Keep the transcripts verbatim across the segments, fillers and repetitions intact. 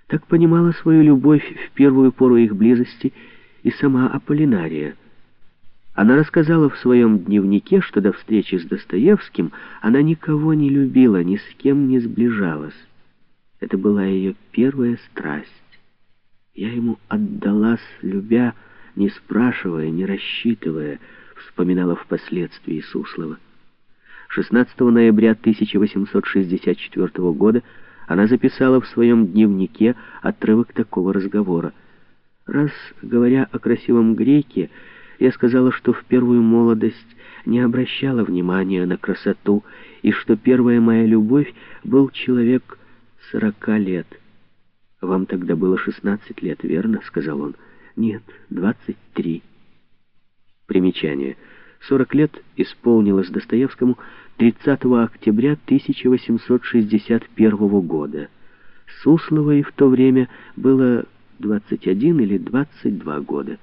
Так понимала свою любовь в первую пору их близости и сама Аполлинария. Она рассказала в своем дневнике, что до встречи с Достоевским она никого не любила, ни с кем не сближалась. Это была ее первая страсть. «Я ему отдалась, любя, не спрашивая, не рассчитывая», вспоминала впоследствии Суслова. шестнадцатого ноября тысяча восемьсот шестьдесят четвёртого года она записала в своем дневнике отрывок такого разговора. «Раз, говоря о красивом греке, я сказала, что в первую молодость не обращала внимания на красоту, и что первая моя любовь был человек сорока лет. Вам тогда было шестнадцать лет, верно?» — сказал он. «Нет, двадцать три». Примечание. сорок лет исполнилось Достоевскому тридцатого октября тысяча восемьсот шестьдесят первого года. Сусловой в то время было двадцать один или двадцать два года.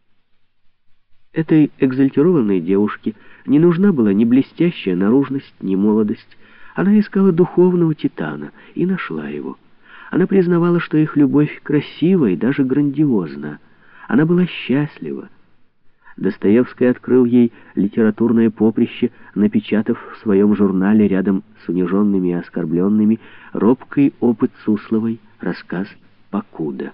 Этой экзальтированной девушке не нужна была ни блестящая наружность, ни молодость. Она искала духовного титана и нашла его. Она признавала, что их любовь красива и даже грандиозна. Она была счастлива. Достоевский открыл ей литературное поприще, напечатав в своем журнале рядом с униженными и оскорбленными робкий опыт Сусловой, рассказ «Покуда».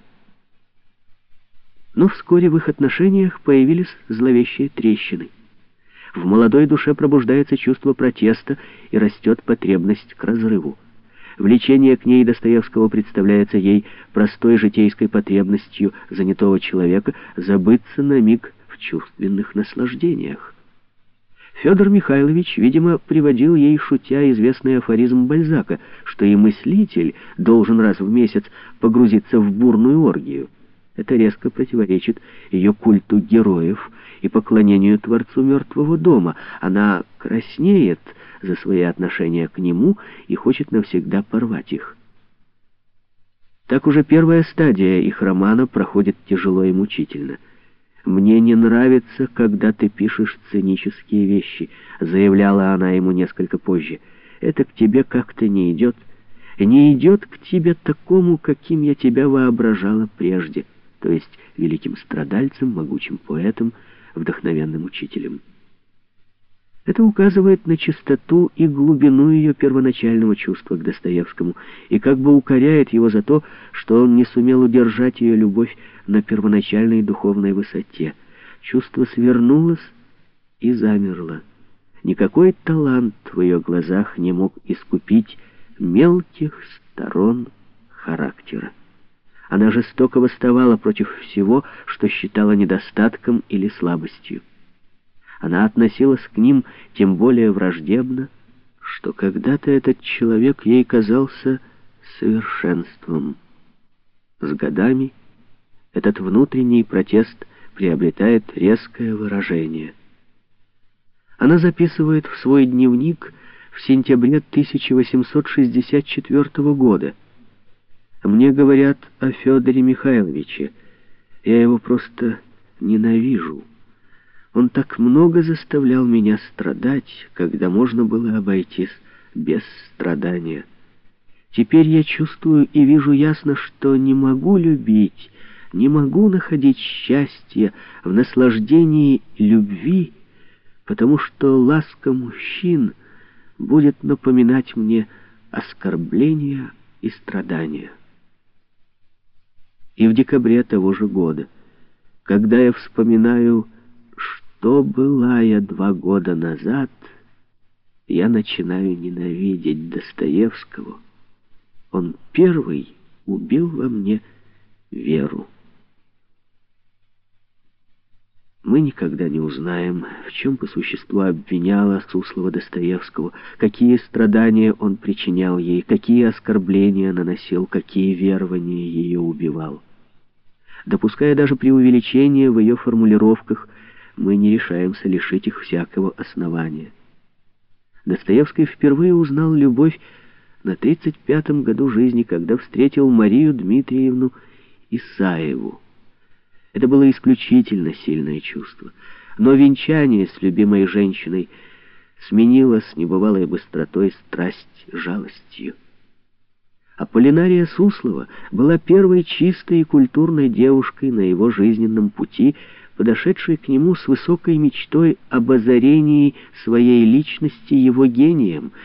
Но вскоре в их отношениях появились зловещие трещины. В молодой душе пробуждается чувство протеста и растет потребность к разрыву. Влечение к ней Достоевского представляется ей простой житейской потребностью занятого человека забыться на миг в чувственных наслаждениях. Федор Михайлович, видимо, приводил ей, шутя, известный афоризм Бальзака, что и мыслитель должен раз в месяц погрузиться в бурную оргию. Это резко противоречит ее культу героев и поклонению Творцу мертвого дома. Она краснеет за свои отношения к нему и хочет навсегда порвать их. Так уже первая стадия их романа проходит тяжело и мучительно. «Мне не нравится, когда ты пишешь цинические вещи», — заявляла она ему несколько позже. «Это к тебе как-то не идет. Не идет к тебе такому, каким я тебя воображала прежде», то есть великим страдальцем, могучим поэтом, вдохновенным учителем. Это указывает на чистоту и глубину ее первоначального чувства к Достоевскому и как бы укоряет его за то, что он не сумел удержать ее любовь на первоначальной духовной высоте. Чувство свернулось и замерло. Никакой талант в ее глазах не мог искупить мелких сторон характера. Она жестоко восставала против всего, что считала недостатком или слабостью. Она относилась к ним тем более враждебно, что когда-то этот человек ей казался совершенством. С годами этот внутренний протест приобретает резкое выражение. Она записывает в свой дневник в сентябре тысяча восемьсот шестьдесят четвёртого года: «Мне говорят о Федоре Михайловиче. Я его просто ненавижу. Он так много заставлял меня страдать, когда можно было обойтись без страдания. Теперь я чувствую и вижу ясно, что не могу любить, не могу находить счастья в наслаждении любви, потому что ласка мужчин будет напоминать мне оскорбления и страдания». И в декабре того же года, когда я вспоминаю, что была я два года назад, я начинаю ненавидеть Достоевского. Он первый убил во мне веру. Мы никогда не узнаем, в чем по существу обвиняла Суслова Достоевского, какие страдания он причинял ей, какие оскорбления наносил, какие верования ее убивал. Допуская даже преувеличение в ее формулировках, мы не решаемся лишить их всякого основания. Достоевский впервые узнал любовь на тридцать пятом году жизни, когда встретил Марию Дмитриевну Исаеву. Это было исключительно сильное чувство. Но венчание с любимой женщиной сменило с небывалой быстротой страсть жалостью. Аполлинария Суслова была первой чистой и культурной девушкой на его жизненном пути, подошедшей к нему с высокой мечтой об озарении своей личности его гением,